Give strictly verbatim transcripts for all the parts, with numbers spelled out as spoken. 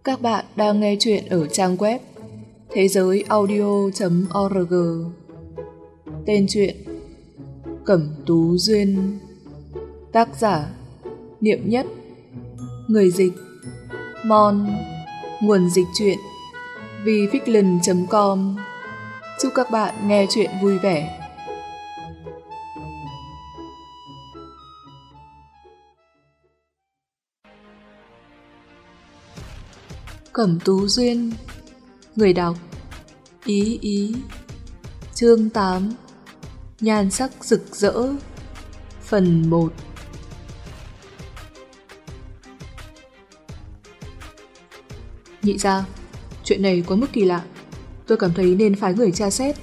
Các bạn đang nghe chuyện ở trang web thế giới audio chấm org. Tên truyện Cẩm Tú Duyên. Tác giả Niệm Nhất. Người dịch Mon. Nguồn dịch truyện vificland chấm com. Chúc các bạn nghe chuyện vui vẻ. Cẩm Tú Duyên. Người đọc Ý Ý. Chương tám. Nhan sắc rực rỡ. Phần một. Nhị gia, chuyện này quá mức kỳ lạ. Tôi cảm thấy nên phái người tra xét.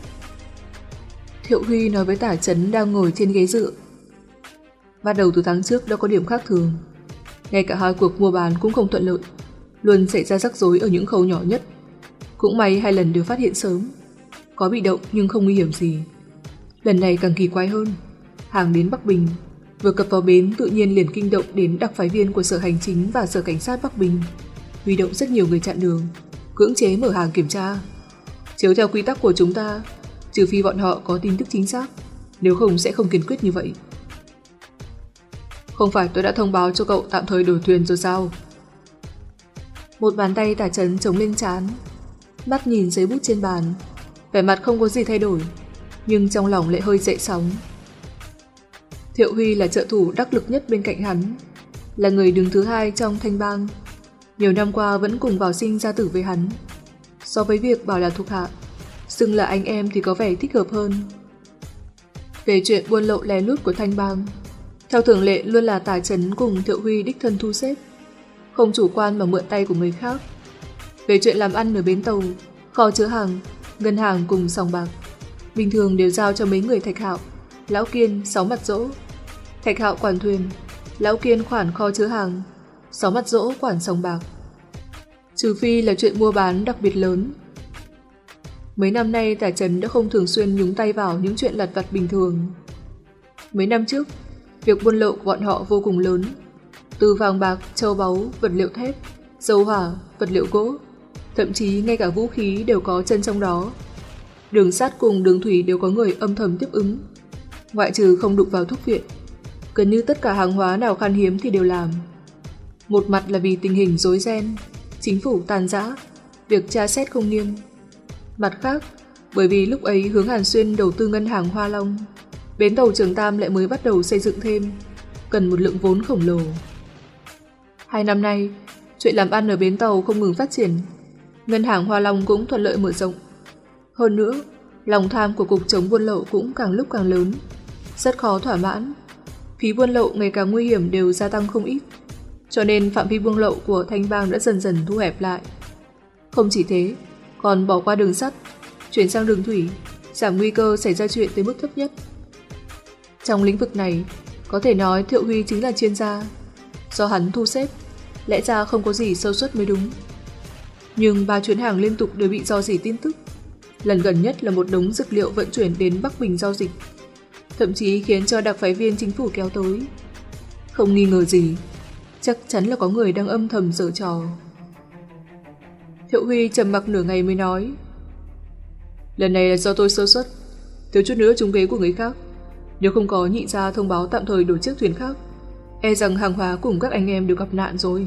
Thiệu Huy nói với Tả Chấn đang ngồi trên ghế dựa. Bắt đầu từ tháng trước đã có điểm khác thường. Ngay cả hai cuộc mua bán cũng không thuận lợi, luôn xảy ra rắc rối ở những khâu nhỏ nhất. Cũng may hai lần đều phát hiện sớm, có bị động nhưng không nguy hiểm gì. Lần này càng kỳ quái hơn. Hàng đến Bắc Bình, vừa cập vào bến tự nhiên liền kinh động đến đặc phái viên của Sở Hành Chính và Sở Cảnh sát Bắc Bình, huy động rất nhiều người chặn đường, cưỡng chế mở hàng kiểm tra. Chiếu theo quy tắc của chúng ta, trừ phi bọn họ có tin tức chính xác, nếu không sẽ không kiên quyết như vậy. Không phải tôi đã thông báo cho cậu tạm thời đổi thuyền rồi sao? Một bàn tay Tả Chấn chống lên trán, mắt nhìn giấy bút trên bàn, vẻ mặt không có gì thay đổi, nhưng trong lòng lại hơi dậy sóng. Thiệu Huy là trợ thủ đắc lực nhất bên cạnh hắn, là người đứng thứ hai trong Thanh Bang, nhiều năm qua vẫn cùng vào sinh ra tử với hắn. So với việc bảo là thuộc hạ, xưng là anh em thì có vẻ thích hợp hơn. Về chuyện buôn lậu lén lút của Thanh Bang, theo thường lệ luôn là Tả Chấn cùng Thiệu Huy đích thân thu xếp, không chủ quan mà mượn tay của người khác. Về chuyện làm ăn ở bến tàu, kho chứa hàng, ngân hàng cùng sòng bạc, bình thường đều giao cho mấy người Thạch Hạo, Lão Kiên, Sáu Mặt Dỗ. Thạch Hạo quản thuyền, Lão Kiên quản kho chứa hàng, Sáu Mặt Dỗ quản sòng bạc. Trừ phi là chuyện mua bán đặc biệt lớn. Mấy năm nay Tả Chấn đã không thường xuyên nhúng tay vào những chuyện lặt vặt bình thường. Mấy năm trước, việc buôn lậu của bọn họ vô cùng lớn, từ vàng bạc, châu báu, vật liệu thép, dầu hỏa, vật liệu gỗ, thậm chí ngay cả vũ khí đều có chân trong đó. Đường sắt cùng đường thủy đều có người âm thầm tiếp ứng, ngoại trừ không đụng vào thuốc viện. Gần như tất cả hàng hóa nào khan hiếm thì đều làm. Một mặt là vì tình hình rối ren, chính phủ tàn rã, việc tra xét không nghiêm. Mặt khác, bởi vì lúc ấy Hướng Hàn Xuyên đầu tư ngân hàng Hoa Long, bến tàu Trường Tam lại mới bắt đầu xây dựng thêm, cần một lượng vốn khổng lồ. Hai năm nay, chuyện làm ăn ở bến tàu không ngừng phát triển, ngân hàng Hoa Long cũng thuận lợi mở rộng. Hơn nữa, lòng tham của cục chống buôn lậu cũng càng lúc càng lớn, rất khó thỏa mãn. Phí buôn lậu ngày càng nguy hiểm đều gia tăng không ít, cho nên phạm vi buôn lậu của Thanh Bang đã dần dần thu hẹp lại. Không chỉ thế, còn bỏ qua đường sắt, chuyển sang đường thủy, giảm nguy cơ xảy ra chuyện tới mức thấp nhất. Trong lĩnh vực này, có thể nói Thiệu Huy chính là chuyên gia. Do hắn thu xếp, lẽ ra không có gì sơ suất mới đúng. Nhưng ba chuyến hàng liên tục đều bị rò rỉ tin tức. Lần gần nhất là một đống dược liệu vận chuyển đến Bắc Bình giao dịch, thậm chí khiến cho đặc phái viên chính phủ kéo tới. Không nghi ngờ gì, chắc chắn là có người đang âm thầm giở trò. Thiệu Huy trầm mặc nửa ngày mới nói: Lần này là do tôi sơ suất, thiếu chút nữa trúng ghế của người khác. Nếu không có nhị gia thông báo tạm thời đổi chiếc thuyền khác, e rằng hàng hóa cùng các anh em đều gặp nạn rồi.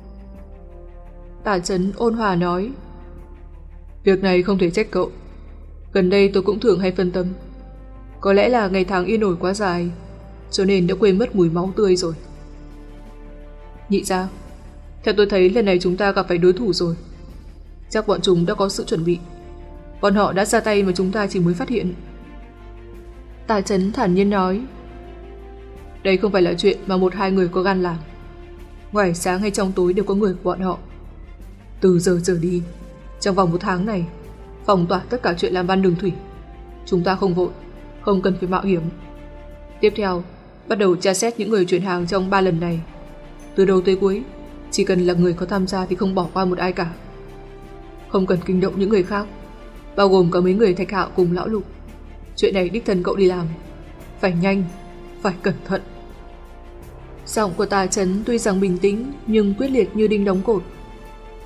Tả Chấn ôn hòa nói: Việc này không thể trách cậu. Gần đây tôi cũng thường hay phân tâm. Có lẽ là ngày tháng yên ổn quá dài, cho nên đã quên mất mùi máu tươi rồi. Nhị gia, theo tôi thấy lần này chúng ta gặp phải đối thủ rồi. Chắc bọn chúng đã có sự chuẩn bị. Bọn họ đã ra tay mà chúng ta chỉ mới phát hiện. Tả Chấn thản nhiên nói: Đây không phải là chuyện mà một hai người có gan làm. Ngoài sáng hay trong tối đều có người của bọn họ. Từ giờ trở đi, trong vòng một tháng này, phong tỏa tất cả chuyện làm ăn đường thủy. Chúng ta không vội, không cần phải mạo hiểm. Tiếp theo, bắt đầu tra xét những người chuyển hàng trong ba lần này. Từ đầu tới cuối, chỉ cần là người có tham gia thì không bỏ qua một ai cả. Không cần kinh động những người khác, bao gồm cả mấy người Thạch Hạo cùng Lão Lục. Chuyện này đích thân cậu đi làm. Phải nhanh, phải cẩn thận. Giọng của Tả Chấn tuy rằng bình tĩnh nhưng quyết liệt như đinh đóng cột.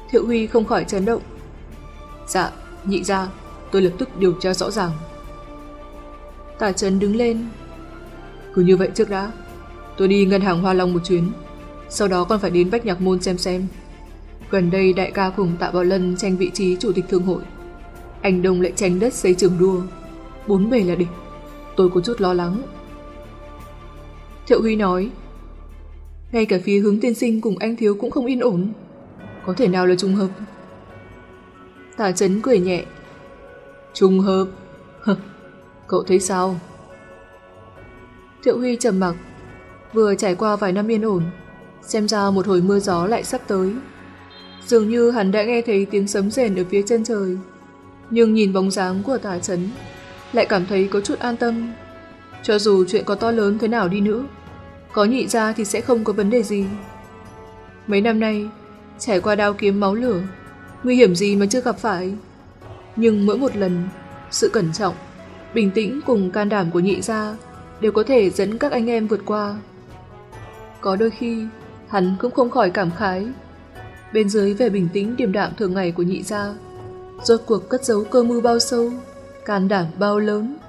Thiệu Huy không khỏi chấn động. Dạ, nhị gia, tôi lập tức điều tra rõ ràng. Tả Trấn đứng lên. Cứ như vậy trước đã, tôi đi ngân hàng Hoa Long một chuyến, sau đó còn phải đến Bách Nhạc Môn xem xem. Gần đây đại ca cùng Tạ Bảo Lân tranh vị trí chủ tịch thương hội, anh Đông lại tranh đất xây trường đua, bốn bề là địch, tôi có chút lo lắng. Thiệu Huy nói, ngay cả phía Hướng tiên sinh cùng anh Thiếu cũng không yên ổn, có thể nào là trùng hợp? Tả Trấn cười nhẹ. Trùng hợp? Cậu thấy sao? Thiệu Huy trầm mặc. Vừa trải qua vài năm yên ổn, xem ra một hồi mưa gió lại sắp tới. Dường như hắn đã nghe thấy tiếng sấm rền ở phía chân trời, nhưng nhìn bóng dáng của Tả Trấn lại cảm thấy có chút an tâm. Cho dù chuyện có to lớn thế nào đi nữa, có nhị gia thì sẽ không có vấn đề gì. Mấy năm nay trải qua đao kiếm máu lửa, nguy hiểm gì mà chưa gặp phải. Nhưng mỗi một lần, sự cẩn trọng, bình tĩnh cùng can đảm của nhị gia đều có thể dẫn các anh em vượt qua. Có đôi khi hắn cũng không khỏi cảm khái, bên dưới vẻ bình tĩnh điềm đạm thường ngày của nhị gia rốt cuộc cất giấu cơ mưu bao sâu, can đảm bao lớn.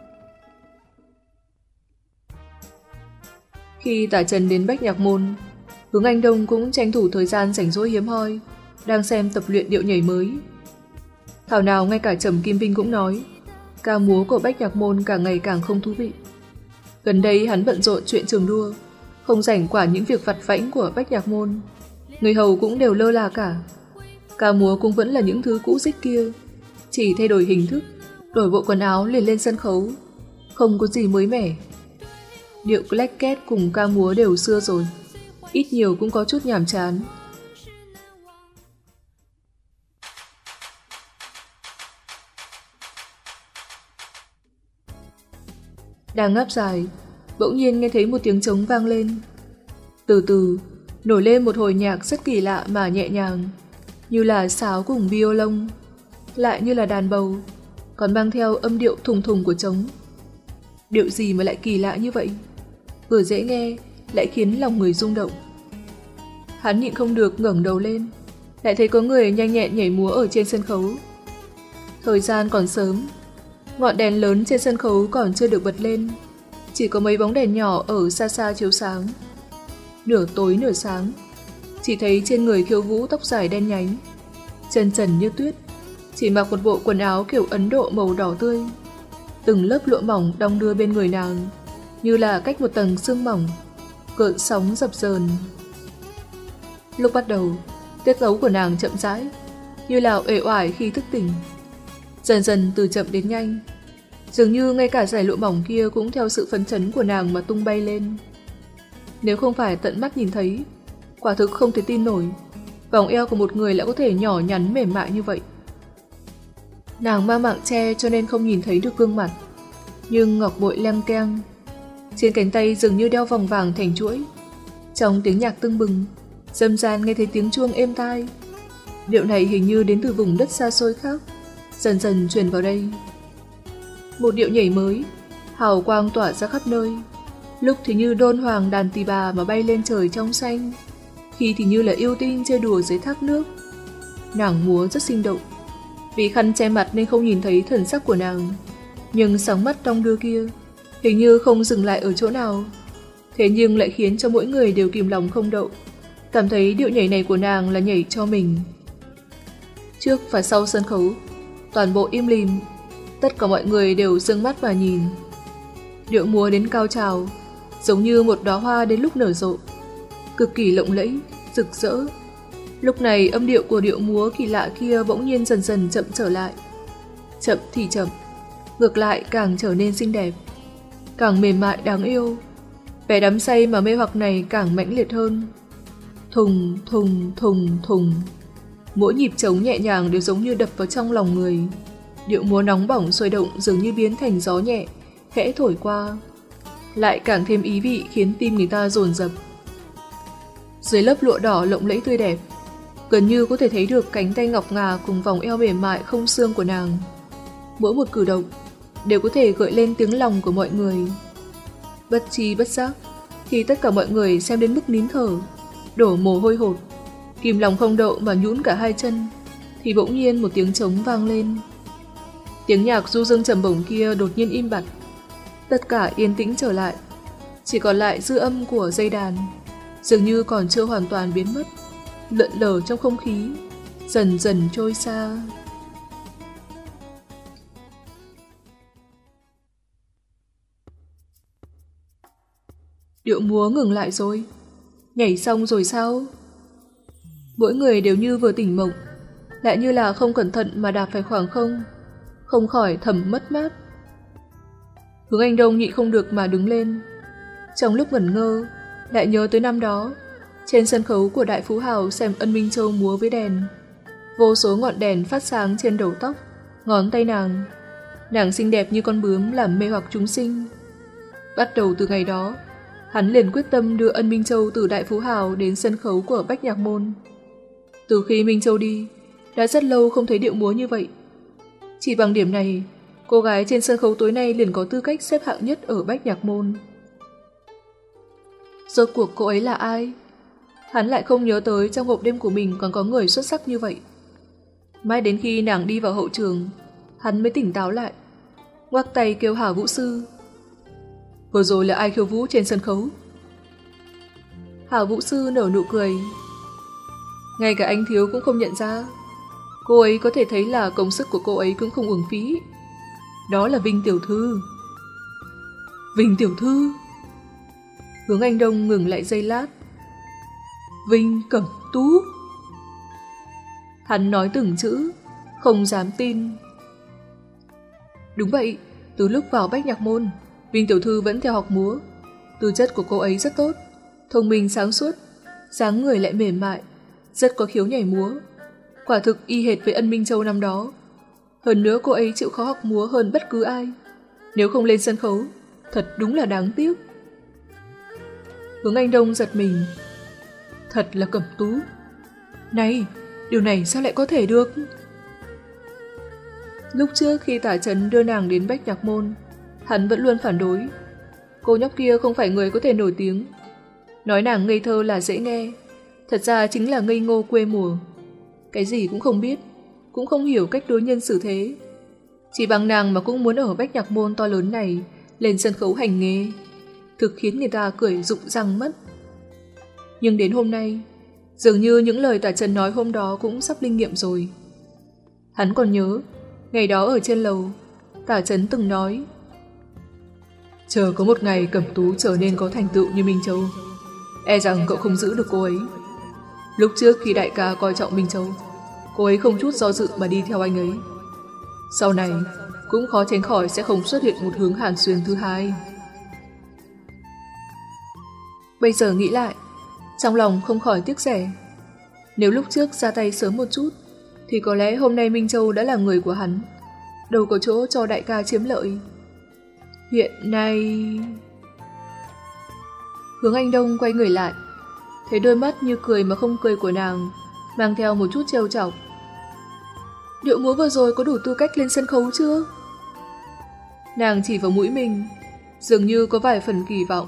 Khi Tả Trần đến Bách Nhạc Môn, Hướng Anh Đông cũng tranh thủ thời gian rảnh rỗi hiếm hoi, đang xem tập luyện điệu nhảy mới. Thảo nào ngay cả Trầm Kim Vinh cũng nói, ca múa của Bách Nhạc Môn càng ngày càng không thú vị. Gần đây hắn bận rộn chuyện trường đua, không rảnh quản những việc vặt vãnh của Bách Nhạc Môn. Người hầu cũng đều lơ là cả. Ca múa cũng vẫn là những thứ cũ rích kia, chỉ thay đổi hình thức, đổi bộ quần áo liền lên sân khấu, không có gì mới mẻ. Điệu claquet cùng ca múa đều xưa rồi, ít nhiều cũng có chút nhàm chán. Đang ngáp dài, bỗng nhiên nghe thấy một tiếng trống vang lên. Từ từ, nổi lên một hồi nhạc rất kỳ lạ mà nhẹ nhàng, như là sáo cùng violon, lại như là đàn bầu, còn mang theo âm điệu thùng thùng của trống. Điệu gì mà lại kỳ lạ như vậy? Vừa dễ nghe, lại khiến lòng người rung động. Hắn nhịn không được ngẩng đầu lên, lại thấy có người nhanh nhẹn nhảy múa ở trên sân khấu. Thời gian còn sớm, ngọn đèn lớn trên sân khấu còn chưa được bật lên, chỉ có mấy bóng đèn nhỏ ở xa xa chiếu sáng. Nửa tối nửa sáng, chỉ thấy trên người khiêu vũ tóc dài đen nhánh, chân trần như tuyết, chỉ mặc một bộ quần áo kiểu Ấn Độ màu đỏ tươi. Từng lớp lụa mỏng đong đưa bên người nàng, như là cách một tầng sương mỏng, gợn sóng dập dờn. Lúc bắt đầu, tiết tấu của nàng chậm rãi, như là uể oải khi thức tỉnh. Dần dần từ chậm đến nhanh, dường như ngay cả dải lụa mỏng kia cũng theo sự phấn chấn của nàng mà tung bay lên. Nếu không phải tận mắt nhìn thấy, quả thực không thể tin nổi vòng eo của một người lại có thể nhỏ nhắn mềm mại như vậy. Nàng mang mạng che cho nên không nhìn thấy được gương mặt, nhưng ngọc bội leng keng, trên cánh tay dường như đeo vòng vàng thành chuỗi. Trong tiếng nhạc tưng bừng, dâm gian nghe thấy tiếng chuông êm tai. Điệu này hình như đến từ vùng đất xa xôi khác, dần dần truyền vào đây. Một điệu nhảy mới, hào quang tỏa ra khắp nơi, lúc thì như đôn hoàng đàn tỳ bà mà bay lên trời trong xanh, khi thì như là yêu tinh chơi đùa dưới thác nước. Nàng múa rất sinh động, vì khăn che mặt nên không nhìn thấy thần sắc của nàng, nhưng sáng mắt đong đưa kia hình như không dừng lại ở chỗ nào, thế nhưng lại khiến cho mỗi người đều kìm lòng không đậu, cảm thấy điệu nhảy này của nàng là nhảy cho mình. Trước và sau sân khấu, toàn bộ im lìm, tất cả mọi người đều dương mắt mà nhìn. Điệu múa đến cao trào, giống như một đóa hoa đến lúc nở rộ, cực kỳ lộng lẫy, rực rỡ. Lúc này âm điệu của điệu múa kỳ lạ kia bỗng nhiên dần dần chậm trở lại. Chậm thì chậm, ngược lại càng trở nên xinh đẹp, càng mềm mại đáng yêu. Vẻ đắm say mà mê hoặc này càng mãnh liệt hơn. Thùng, thùng, thùng, thùng. Mỗi nhịp trống nhẹ nhàng đều giống như đập vào trong lòng người. Điệu múa nóng bỏng sôi động dường như biến thành gió nhẹ, khẽ thổi qua, lại càng thêm ý vị khiến tim người ta dồn dập. Dưới lớp lụa đỏ lộng lẫy tươi đẹp, gần như có thể thấy được cánh tay ngọc ngà cùng vòng eo mềm mại không xương của nàng. Mỗi một cử động đều có thể gợi lên tiếng lòng của mọi người. Bất tri bất giác, khi tất cả mọi người xem đến mức nín thở, đổ mồ hôi hột, kìm lòng không đậu mà nhũn cả hai chân, thì bỗng nhiên một tiếng trống vang lên. Tiếng nhạc du dương trầm bổng kia đột nhiên im bặt. Tất cả yên tĩnh trở lại, chỉ còn lại dư âm của dây đàn, dường như còn chưa hoàn toàn biến mất, lượn lờ trong không khí, dần dần trôi xa. Điệu múa ngừng lại rồi. Nhảy xong rồi sao? Mỗi người đều như vừa tỉnh mộng, lại như là không cẩn thận mà đạp phải khoảng không, không khỏi thầm mất mát. Hướng Anh Đông nhịn không được mà đứng lên. Trong lúc ngẩn ngơ, lại nhớ tới năm đó, trên sân khấu của Đại Phú Hào xem Ân Minh Châu múa với đèn. Vô số ngọn đèn phát sáng trên đầu tóc, ngón tay nàng. Nàng xinh đẹp như con bướm làm mê hoặc chúng sinh. Bắt đầu từ ngày đó, hắn liền quyết tâm đưa Ân Minh Châu từ Đại Phú Hào đến sân khấu của Bách Nhạc Môn. Từ khi Minh Châu đi, đã rất lâu không thấy điệu múa như vậy. Chỉ bằng điểm này, cô gái trên sân khấu tối nay liền có tư cách xếp hạng nhất ở Bách Nhạc Môn. Rốt cuộc cô ấy là ai? Hắn lại không nhớ tới trong hộp đêm của mình còn có người xuất sắc như vậy. Mãi đến khi nàng đi vào hậu trường, hắn mới tỉnh táo lại, ngoắc tay kêu Hà Vũ Sư. Vừa rồi là ai khiêu vũ trên sân khấu? Hà Vũ Sư nở nụ cười. Ngay cả anh Thiếu cũng không nhận ra. Cô ấy có thể thấy là công sức của cô ấy cũng không uổng phí. Đó là Vinh Tiểu Thư. Vinh Tiểu Thư? Hướng Anh Đông ngừng lại giây lát. Vinh Cẩm Tú. Hắn nói từng chữ, không dám tin. Đúng vậy, từ lúc vào Bách Nhạc Môn, Vinh Tiểu Thư vẫn theo học múa. Tư chất của cô ấy rất tốt, thông minh sáng suốt, dáng người lại mềm mại, rất có khiếu nhảy múa. Quả thực y hệt với Ân Minh Châu năm đó. Hơn nữa cô ấy chịu khó học múa hơn bất cứ ai. Nếu không lên sân khấu, thật đúng là đáng tiếc. Hướng Anh Đông giật mình. Thật là Cẩm Tú. Này, điều này sao lại có thể được? Lúc trước khi Tả Trấn đưa nàng đến Bách Nhạc Môn, hắn vẫn luôn phản đối. Cô nhóc kia không phải người có thể nổi tiếng. Nói nàng ngây thơ là dễ nghe, thật ra chính là ngây ngô quê mùa. Cái gì cũng không biết, cũng không hiểu cách đối nhân xử thế. Chỉ bằng nàng mà cũng muốn ở Bách Nhạc Môn to lớn này lên sân khấu hành nghề, thực khiến người ta cười rụng răng mất. Nhưng đến hôm nay, dường như những lời Tả Trấn nói hôm đó cũng sắp linh nghiệm rồi. Hắn còn nhớ, ngày đó ở trên lầu, Tả Trấn từng nói: chờ có một ngày Cẩm Tú trở nên có thành tựu như Minh Châu, e rằng cậu không giữ được cô ấy. Lúc trước khi đại ca coi trọng Minh Châu, cô ấy không chút do dự mà đi theo anh ấy. Sau này cũng khó tránh khỏi sẽ không xuất hiện một Hướng Hàn Xuyên thứ hai. Bây giờ nghĩ lại, trong lòng không khỏi tiếc rẻ. Nếu lúc trước ra tay sớm một chút, thì có lẽ hôm nay Minh Châu đã là người của hắn, đâu có chỗ cho đại ca chiếm lợi. Hiện nay... Hướng Anh Đông quay người lại, thấy đôi mắt như cười mà không cười của nàng, mang theo một chút trêu chọc. Điệu múa vừa rồi có đủ tư cách lên sân khấu chưa? Nàng chỉ vào mũi mình, dường như có vài phần kỳ vọng.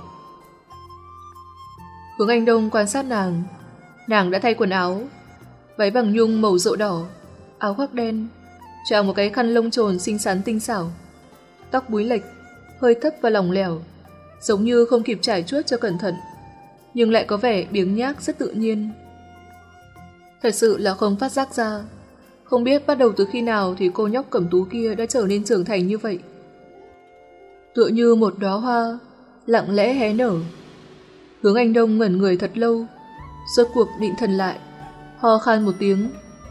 Hướng Anh Đông quan sát nàng. Nàng đã thay quần áo, váy bằng nhung màu rượu đỏ, áo khoác đen, choàng một cái khăn lông trồn xinh xắn tinh xảo, tóc búi lệch, hơi thấp và lỏng lẻo, giống như không kịp trải chuốt cho cẩn thận, nhưng lại có vẻ biếng nhác rất tự nhiên. Thật sự là không phát giác ra, không biết bắt đầu từ khi nào thì cô nhóc Cẩm Tú kia đã trở nên trưởng thành như vậy. Tựa như một đóa hoa lặng lẽ hé nở. Hướng Anh Đông ngẩn người thật lâu, rốt cuộc định thần lại, ho khan một tiếng.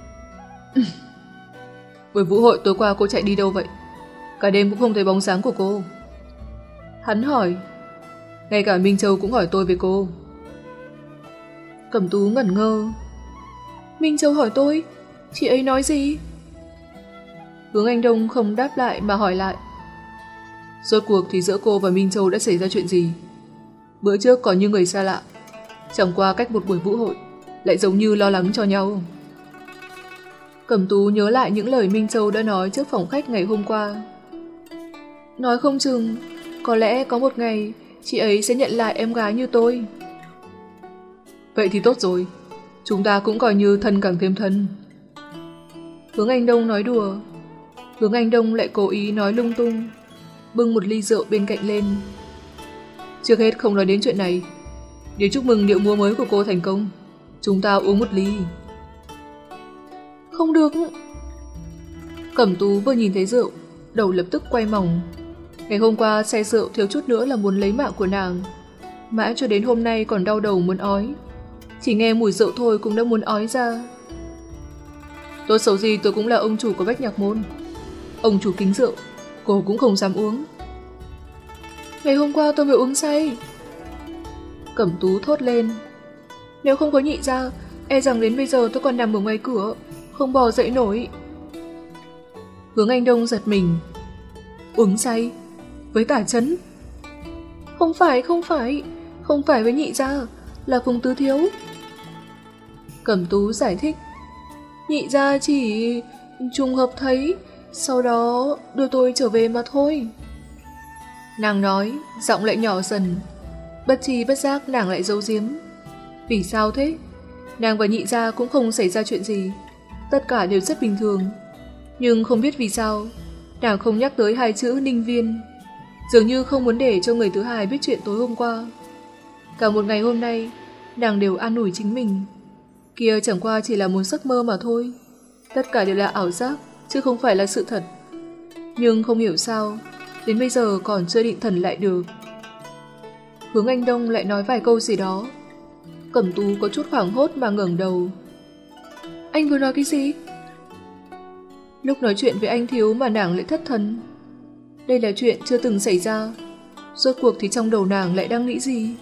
Buổi vũ hội tối qua cô chạy đi đâu vậy? Cả đêm cũng không thấy bóng dáng của cô. Hắn hỏi. Ngay cả Minh Châu cũng hỏi tôi về cô. Cẩm Tú ngẩn ngơ. Minh Châu hỏi tôi? Chị ấy nói gì? Hướng Anh Đông không đáp lại mà hỏi lại. Rốt cuộc thì giữa cô và Minh Châu đã xảy ra chuyện gì? Bữa trước còn như người xa lạ, chẳng qua cách một buổi vũ hội lại giống như lo lắng cho nhau. Cẩm Tú nhớ lại những lời Minh Châu đã nói trước phòng khách ngày hôm qua. Nói không chừng, có lẽ có một ngày chị ấy sẽ nhận lại em gái như tôi. Vậy thì tốt rồi, Chúng ta cũng coi như thân càng thêm thân. Hướng Anh Đông nói đùa. Hướng Anh Đông lại cố ý nói lung tung, bưng một ly rượu bên cạnh lên. Trước hết không nói đến chuyện này, để chúc mừng điệu múa mới của cô thành công. Chúng ta uống một ly. Không được. Cẩm Tú vừa nhìn thấy rượu, đầu lập tức quay mòng. Ngày hôm qua say rượu thiếu chút nữa là muốn lấy mạng của nàng. Mãi cho đến hôm nay còn đau đầu muốn ói. Chỉ nghe mùi rượu thôi cũng đã muốn ói ra. Tốt xấu gì tôi cũng là ông chủ của Bách Nhạc Môn. Ông chủ kính rượu, cô cũng không dám uống. Ngày hôm qua tôi mới uống say. Cẩm Tú thốt lên. Nếu không có nhị ra, e rằng đến bây giờ tôi còn nằm ở ngoài cửa, không bò dậy nổi. Hướng Anh Đông giật mình. Uống say? Với Tả Chấn? Không phải, không phải. Không phải với nhị ra, là Phùng Tứ Thiếu. Cẩm Tú giải thích. Nhị ra chỉ trùng hợp thấy, sau đó đưa tôi trở về mà thôi. Nàng nói, giọng lại nhỏ dần. Bất tri bất giác nàng lại giấu giếm. Vì sao thế? Nàng và nhị gia cũng không xảy ra chuyện gì, tất cả đều rất bình thường. Nhưng không biết vì sao nàng không nhắc tới hai chữ Ninh Viên, dường như không muốn để cho người thứ hai biết chuyện tối hôm qua. Cả một ngày hôm nay nàng đều an ủi chính mình, kia chẳng qua chỉ là một giấc mơ mà thôi, tất cả đều là ảo giác chứ không phải là sự thật. Nhưng không hiểu sao đến bây giờ còn chưa định thần lại được. Hướng Anh Đông lại nói vài câu gì đó. Cẩm Tú có chút hoảng hốt mà ngẩng đầu. Anh vừa nói cái gì? Lúc nói chuyện với anh Thiếu mà nàng lại thất thần. Đây là chuyện chưa từng xảy ra. Rốt cuộc thì trong đầu nàng lại đang nghĩ gì?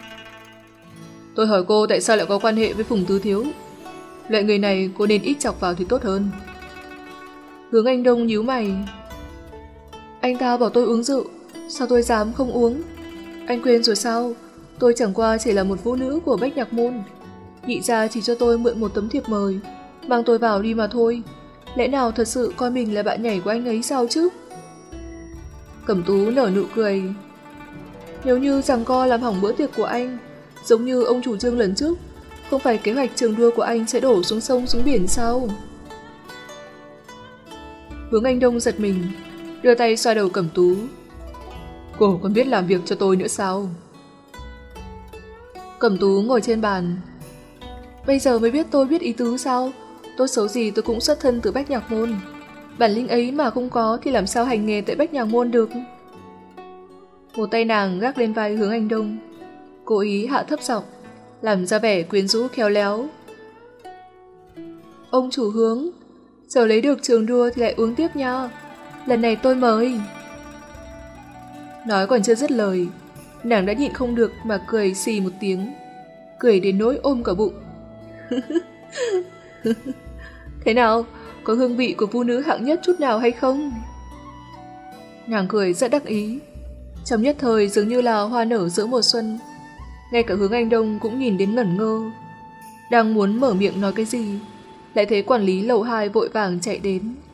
Tôi hỏi cô tại sao lại có quan hệ với Phùng Tứ Thiếu. Loại người này cô nên ít chọc vào thì tốt hơn. Hướng Anh Đông nhíu mày. Anh ta bảo tôi uống rượu, sao tôi dám không uống? Anh quên rồi sao? Tôi chẳng qua chỉ là một vũ nữ của Bách Nhạc Môn. Nhị gia chỉ cho tôi mượn một tấm thiệp mời, mang tôi vào đi mà thôi. Lẽ nào thật sự coi mình là bạn nhảy của anh ấy sao chứ? Cẩm Tú nở nụ cười. Nếu như giằng co làm hỏng bữa tiệc của anh, giống như ông chủ Trương lần trước, không phải kế hoạch trường đua của anh sẽ đổ xuống sông xuống biển sao? Hướng Anh Đông giật mình, đưa tay xoa đầu Cẩm Tú. Cô còn biết làm việc cho tôi nữa sao? Cẩm Tú ngồi trên bàn. Bây giờ mới biết tôi biết ý tứ sao? Tốt xấu gì tôi cũng xuất thân từ Bách Nhạc Môn. Bản lĩnh ấy mà không có thì làm sao hành nghề tại Bách Nhạc Môn được? Một tay nàng gác lên vai Hướng Anh Đông, cố ý hạ thấp giọng, làm ra vẻ quyến rũ khéo léo. Ông chủ Hướng, giờ lấy được trường đua thì lại uống tiếp nha. Lần này tôi mời. Nói còn chưa dứt lời, nàng đã nhịn không được mà cười xì một tiếng, cười đến nỗi ôm cả bụng. Thế nào, có hương vị của phụ nữ hạng nhất chút nào hay không? Nàng cười rất đắc ý, trong nhất thời dường như là hoa nở giữa mùa xuân. Ngay cả Hướng Anh Đông cũng nhìn đến ngẩn ngơ, đang muốn mở miệng nói cái gì, lại thấy quản lý lầu hai vội vàng chạy đến.